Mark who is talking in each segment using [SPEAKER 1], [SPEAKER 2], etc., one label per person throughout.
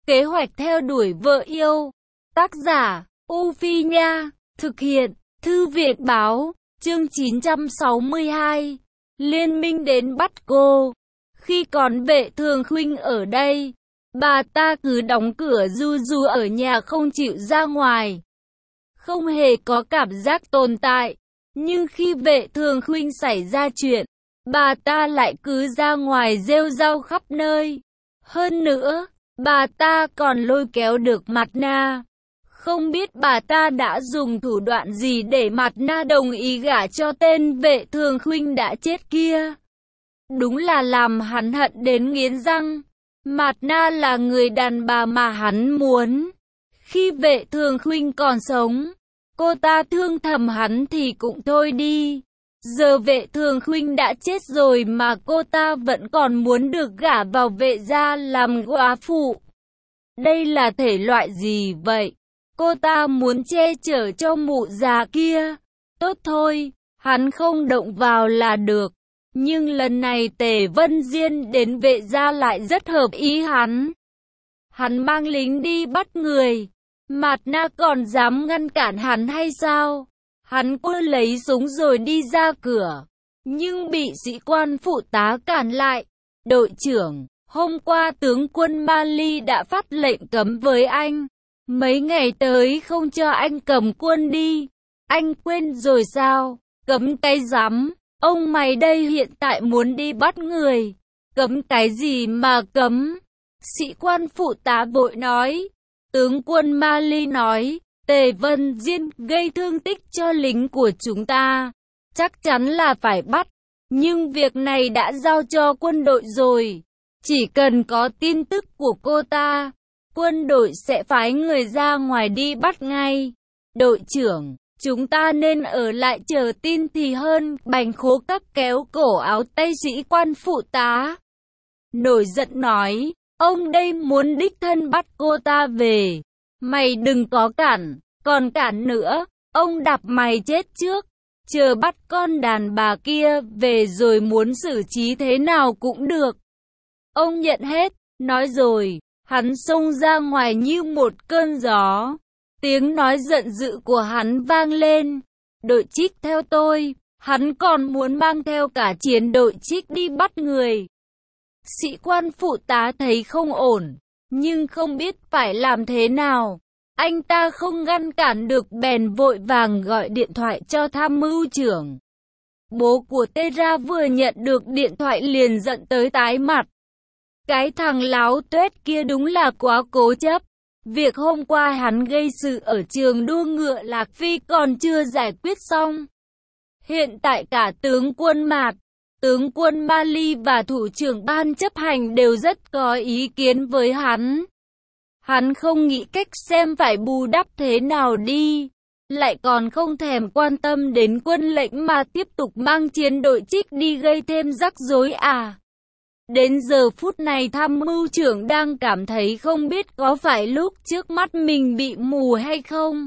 [SPEAKER 1] Kế hoạch theo đuổi vợ yêu. Tác giả, U Phi Nha. Thực hiện, Thư viện Báo. Chương 962. Liên minh đến bắt cô. Khi còn Vệ Thường Khuynh ở đây, bà ta cứ đóng cửa ru ru ở nhà không chịu ra ngoài. Không hề có cảm giác tồn tại. Nhưng khi Vệ Thường Khuynh xảy ra chuyện, bà ta lại cứ ra ngoài rêu rao khắp nơi. Hơn nữa, bà ta còn lôi kéo được Mạt Na. Không biết bà ta đã dùng thủ đoạn gì để Mạt Na đồng ý gả cho tên Vệ Thường Khuynh đã chết kia. Đúng là làm hắn hận đến nghiến răng. Mạt Na là người đàn bà mà hắn muốn. Khi Vệ Thường Khuynh còn sống, cô ta thương thầm hắn thì cũng thôi đi. Giờ Vệ Thường Khuynh đã chết rồi mà cô ta vẫn còn muốn được gả vào Vệ gia làm góa phụ. Đây là thể loại gì vậy? Cô ta muốn che chở cho mụ già kia. Tốt thôi, hắn không động vào là được. Nhưng lần này Tề Vân Diên đến Vệ gia lại rất hợp ý hắn. Hắn mang lính đi bắt người. Mạt Na còn dám ngăn cản hắn hay sao? Hắn cứ lấy súng rồi đi ra cửa. Nhưng bị sĩ quan phụ tá cản lại. Đội trưởng, hôm qua tướng quân Mali đã phát lệnh cấm với anh. Mấy ngày tới không cho anh cầm quân đi. Anh quên rồi sao? Cấm cái rắm. Ông mày đây hiện tại muốn đi bắt người. Cấm cái gì mà cấm? Sĩ quan phụ tá vội nói. Tướng quân Mali nói, Tề Vân Diên gây thương tích cho lính của chúng ta. Chắc chắn là phải bắt. Nhưng việc này đã giao cho quân đội rồi. Chỉ cần có tin tức của cô ta, quân đội sẽ phái người ra ngoài đi bắt ngay. Đội trưởng, chúng ta nên ở lại chờ tin thì hơn. Bành Khố Các kéo cổ áo tay sĩ quan phụ tá. Nổi giận nói, ông đây muốn đích thân bắt cô ta về. Mày đừng có cản, còn cản nữa, ông đạp mày chết trước. Chờ bắt con đàn bà kia về rồi muốn xử trí thế nào cũng được. Ông nhận hết, nói rồi, hắn xông ra ngoài như một cơn gió. Tiếng nói giận dữ của hắn vang lên. Đội Trích theo tôi, hắn còn muốn mang theo cả chiến đội Trích đi bắt người. Sĩ quan phụ tá thấy không ổn, nhưng không biết phải làm thế nào. Anh ta không ngăn cản được bèn vội vàng gọi điện thoại cho tham mưu trưởng. Bố của Tera vừa nhận được điện thoại liền giận tới tái mặt. Cái thằng láo tuét kia đúng là quá cố chấp. Việc hôm qua hắn gây sự ở trường đua ngựa Lạc Phi còn chưa giải quyết xong. Hiện tại cả tướng quân Mạt, tướng quân Mali và thủ trưởng ban chấp hành đều rất có ý kiến với hắn. Hắn không nghĩ cách xem phải bù đắp thế nào đi. Lại còn không thèm quan tâm đến quân lệnh mà tiếp tục mang chiến đội Trích đi gây thêm rắc rối à. Đến giờ phút này tham mưu trưởng đang cảm thấy không biết có phải lúc trước mắt mình bị mù hay không.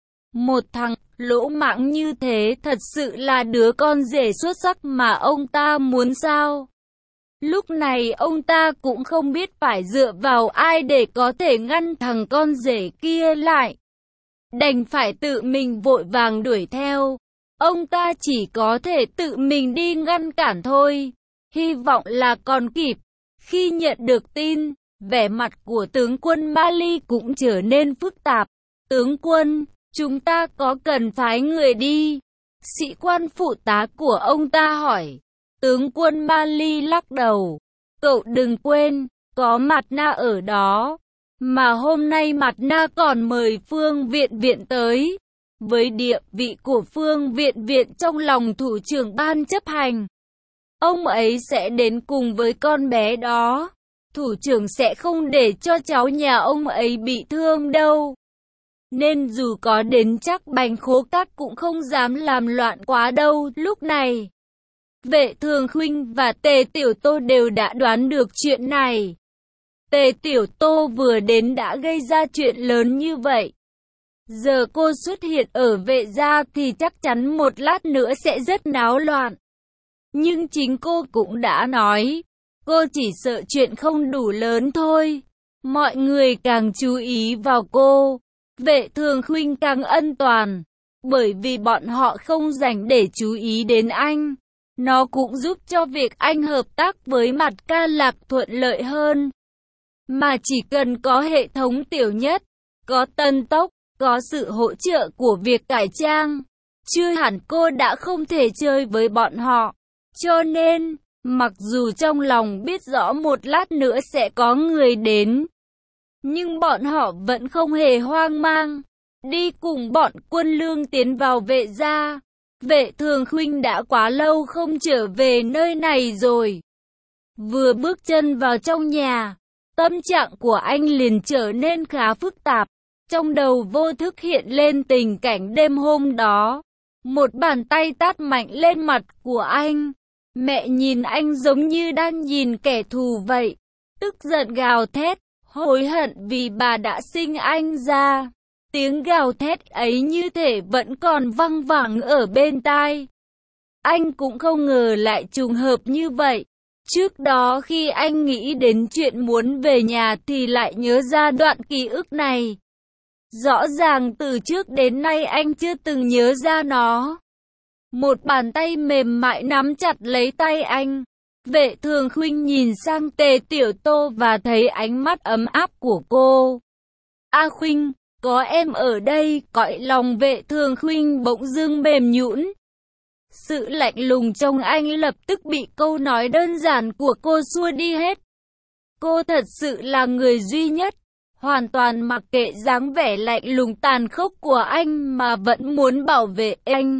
[SPEAKER 1] Một thằng lỗ mãng như thế thật sự là đứa con rể xuất sắc mà ông ta muốn sao? Lúc này ông ta cũng không biết phải dựa vào ai để có thể ngăn thằng con rể kia lại. Đành phải tự mình vội vàng đuổi theo. Ông ta chỉ có thể tự mình đi ngăn cản thôi. Hy vọng là còn kịp. Khi nhận được tin, vẻ mặt của tướng quân Mali cũng trở nên phức tạp. Tướng quân, chúng ta có cần phái người đi? Sĩ quan phụ tá của ông ta hỏi. Tướng quân Mali lắc đầu. Cậu đừng quên, có Mạt Na ở đó. Mà hôm nay Mạt Na còn mời Phương Viện Viện tới. Với địa vị của Phương Viện Viện trong lòng thủ trưởng ban chấp hành, ông ấy sẽ đến cùng với con bé đó. Thủ trưởng sẽ không để cho cháu nhà ông ấy bị thương đâu. Nên dù có đến chắc Bành Khố Các cũng không dám làm loạn quá đâu. Lúc này, Vệ Thường Khuynh và Tề Tiểu Tô đều đã đoán được chuyện này. Tề Tiểu Tô vừa đến đã gây ra chuyện lớn như vậy. Giờ cô xuất hiện ở Vệ gia thì chắc chắn một lát nữa sẽ rất náo loạn. Nhưng chính cô cũng đã nói, cô chỉ sợ chuyện không đủ lớn thôi. mọi người càng chú ý vào cô. Vệ Thường Khuynh càng ân toàn, bởi vì bọn họ không dành để chú ý đến anh. Nó cũng giúp cho việc anh hợp tác với Mặt Ca Lạc thuận lợi hơn. Mà chỉ cần có hệ thống tiểu nhất, có tân tốc, có sự hỗ trợ của việc cải trang, chưa hẳn cô đã không thể chơi với bọn họ. Cho nên, mặc dù trong lòng biết rõ một lát nữa sẽ có người đến, nhưng bọn họ vẫn không hề hoang mang, đi cùng bọn Quân Lương tiến vào Vệ gia. Vệ Thường Khuynh đã quá lâu không trở về nơi này rồi. Vừa bước chân vào trong nhà, tâm trạng của anh liền trở nên khá phức tạp. Trong đầu vô thức hiện lên tình cảnh đêm hôm đó. Một bàn tay tát mạnh lên mặt của anh. Mẹ nhìn anh giống như đang nhìn kẻ thù vậy. Tức giận gào thét, hối hận vì bà đã sinh anh ra. Tiếng gào thét ấy như thể vẫn còn văng vẳng ở bên tai. Anh cũng không ngờ lại trùng hợp như vậy. Trước đó khi anh nghĩ đến chuyện muốn về nhà thì lại nhớ ra đoạn ký ức này. Rõ ràng từ trước đến nay anh chưa từng nhớ ra nó. Một bàn tay mềm mại nắm chặt lấy tay anh. Vệ Thường Khuynh nhìn sang Tề Tiểu Tô và thấy ánh mắt ấm áp của cô. A Khuynh, có em ở đây, cõi lòng Vệ Thường Khuynh bỗng dưng mềm nhũn. Sự lạnh lùng trong anh lập tức bị câu nói đơn giản của cô xua đi hết. Cô thật sự là người duy nhất, hoàn toàn mặc kệ dáng vẻ lạnh lùng tàn khốc của anh mà vẫn muốn bảo vệ anh.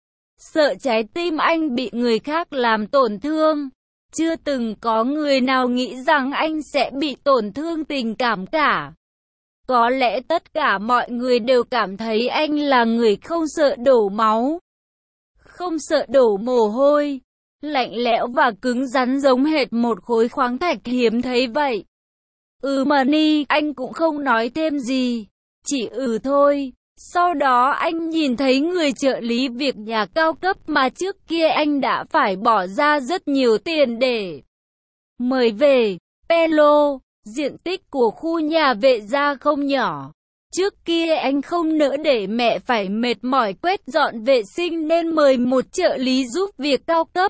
[SPEAKER 1] Sợ trái tim anh bị người khác làm tổn thương. Chưa từng có người nào nghĩ rằng anh sẽ bị tổn thương tình cảm cả. Có lẽ tất cả mọi người đều cảm thấy anh là người không sợ đổ máu, không sợ đổ mồ hôi, lạnh lẽo và cứng rắn giống hệt một khối khoáng thạch hiếm thấy vậy. Money, anh cũng không nói thêm gì, chỉ thôi. Sau đó anh nhìn thấy người trợ lý việc nhà cao cấp mà trước kia anh đã phải bỏ ra rất nhiều tiền để mời về. Pelo, diện tích của khu nhà Vệ gia không nhỏ. Trước kia anh không nỡ để mẹ phải mệt mỏi quét dọn vệ sinh nên mời một trợ lý giúp việc cao cấp,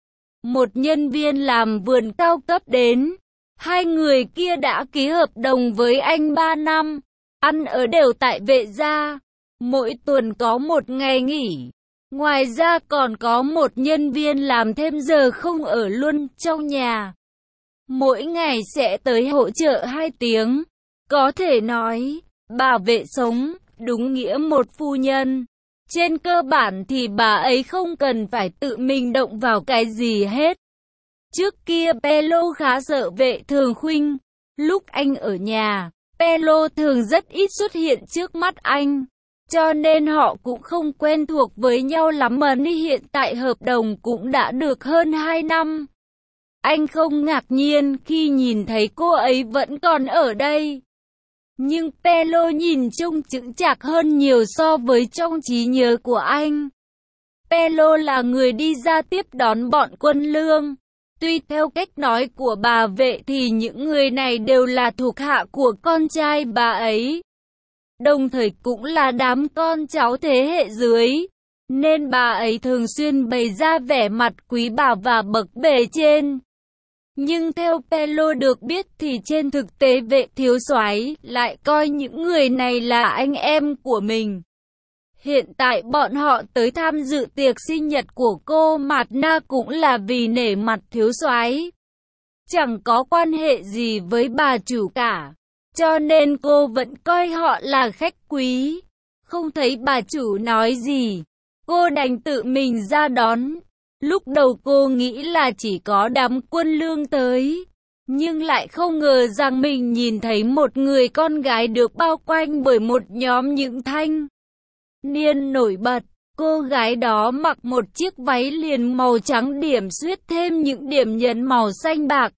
[SPEAKER 1] một nhân viên làm vườn cao cấp đến. Hai người kia đã ký hợp đồng với anh 3 năm, ăn ở đều tại Vệ gia, mỗi tuần có một ngày nghỉ. Ngoài ra còn có một nhân viên làm thêm giờ không ở luôn trong nhà. Mỗi ngày sẽ tới hỗ trợ 2 tiếng. Có thể nói, bà Vệ sống, đúng nghĩa một phu nhân. Trên cơ bản thì bà ấy không cần phải tự mình động vào cái gì hết. Trước kia Pelo khá sợ Vệ Thường Khuynh. Lúc anh ở nhà, Pelo thường rất ít xuất hiện trước mắt anh. Cho nên họ cũng không quen thuộc với nhau lắm mà hiện tại hợp đồng cũng đã được hơn 2 năm. Anh không ngạc nhiên khi nhìn thấy cô ấy vẫn còn ở đây. Nhưng Pelo nhìn trông chững chạc hơn nhiều so với trong trí nhớ của anh. Pelo là người đi ra tiếp đón bọn Quân Lương. Tuy theo cách nói của bà Vệ thì những người này đều là thuộc hạ của con trai bà ấy, đồng thời cũng là đám con cháu thế hệ dưới, nên bà ấy thường xuyên bày ra vẻ mặt quý bà và bậc bề trên. Nhưng theo Pelo được biết thì trên thực tế Vệ thiếu soái lại coi những người này là anh em của mình. Hiện tại bọn họ tới tham dự tiệc sinh nhật của cô Mạt Na cũng là vì nể mặt thiếu soái, chẳng có quan hệ gì với bà chủ cả. Cho nên cô vẫn coi họ là khách quý. Không thấy bà chủ nói gì, cô đành tự mình ra đón. Lúc đầu cô nghĩ là chỉ có đám Quân Lương tới, nhưng lại không ngờ rằng mình nhìn thấy một người con gái được bao quanh bởi một nhóm những thanh niên nổi bật. Cô gái đó mặc một chiếc váy liền màu trắng điểm xuyết thêm những điểm nhấn màu xanh bạc,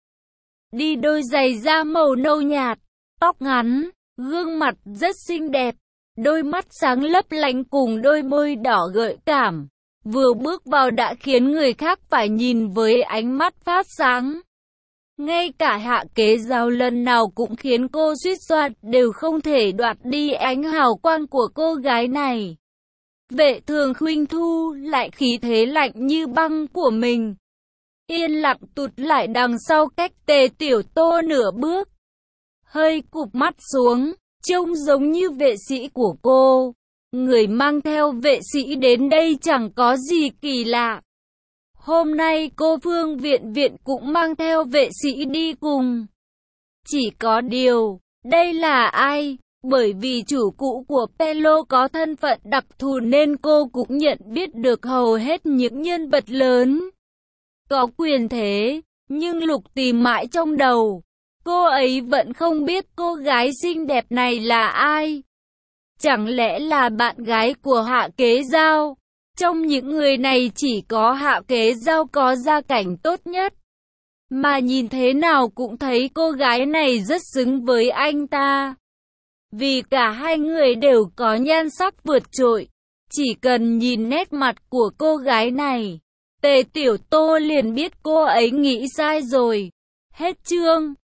[SPEAKER 1] đi đôi giày da màu nâu nhạt, tóc ngắn, gương mặt rất xinh đẹp, đôi mắt sáng lấp lánh cùng đôi môi đỏ gợi cảm. Vừa bước vào đã khiến người khác phải nhìn với ánh mắt phát sáng. Ngay cả Hạ Kế Giao lần nào cũng khiến cô suýt xoát, đều không thể đoạt đi ánh hào quang của cô gái này. Vệ Thường Khuynh thu lại khí thế lạnh như băng của mình, yên lặng tụt lại đằng sau cách Tề Tiểu Tô nửa bước, hơi cụp mắt xuống, trông giống như vệ sĩ của cô. Người mang theo vệ sĩ đến đây chẳng có gì kỳ lạ. Hôm nay cô Phương Viện Viện cũng mang theo vệ sĩ đi cùng. Chỉ có điều, đây là ai? Bởi vì chủ cũ của Pelo có thân phận đặc thù nên cô cũng nhận biết được hầu hết những nhân vật lớn có quyền thế, nhưng Lục tìm mãi trong đầu, cô ấy vẫn không biết cô gái xinh đẹp này là ai. Chẳng lẽ là bạn gái của Hạ Kế Giao? Trong những người này chỉ có Hạ Kế Giao có gia cảnh tốt nhất, mà nhìn thế nào cũng thấy cô gái này rất xứng với anh ta. Vì cả hai người đều có nhan sắc vượt trội, chỉ cần nhìn nét mặt của cô gái này, Tề Tiểu Tô liền biết cô ấy nghĩ sai rồi. Hết chương.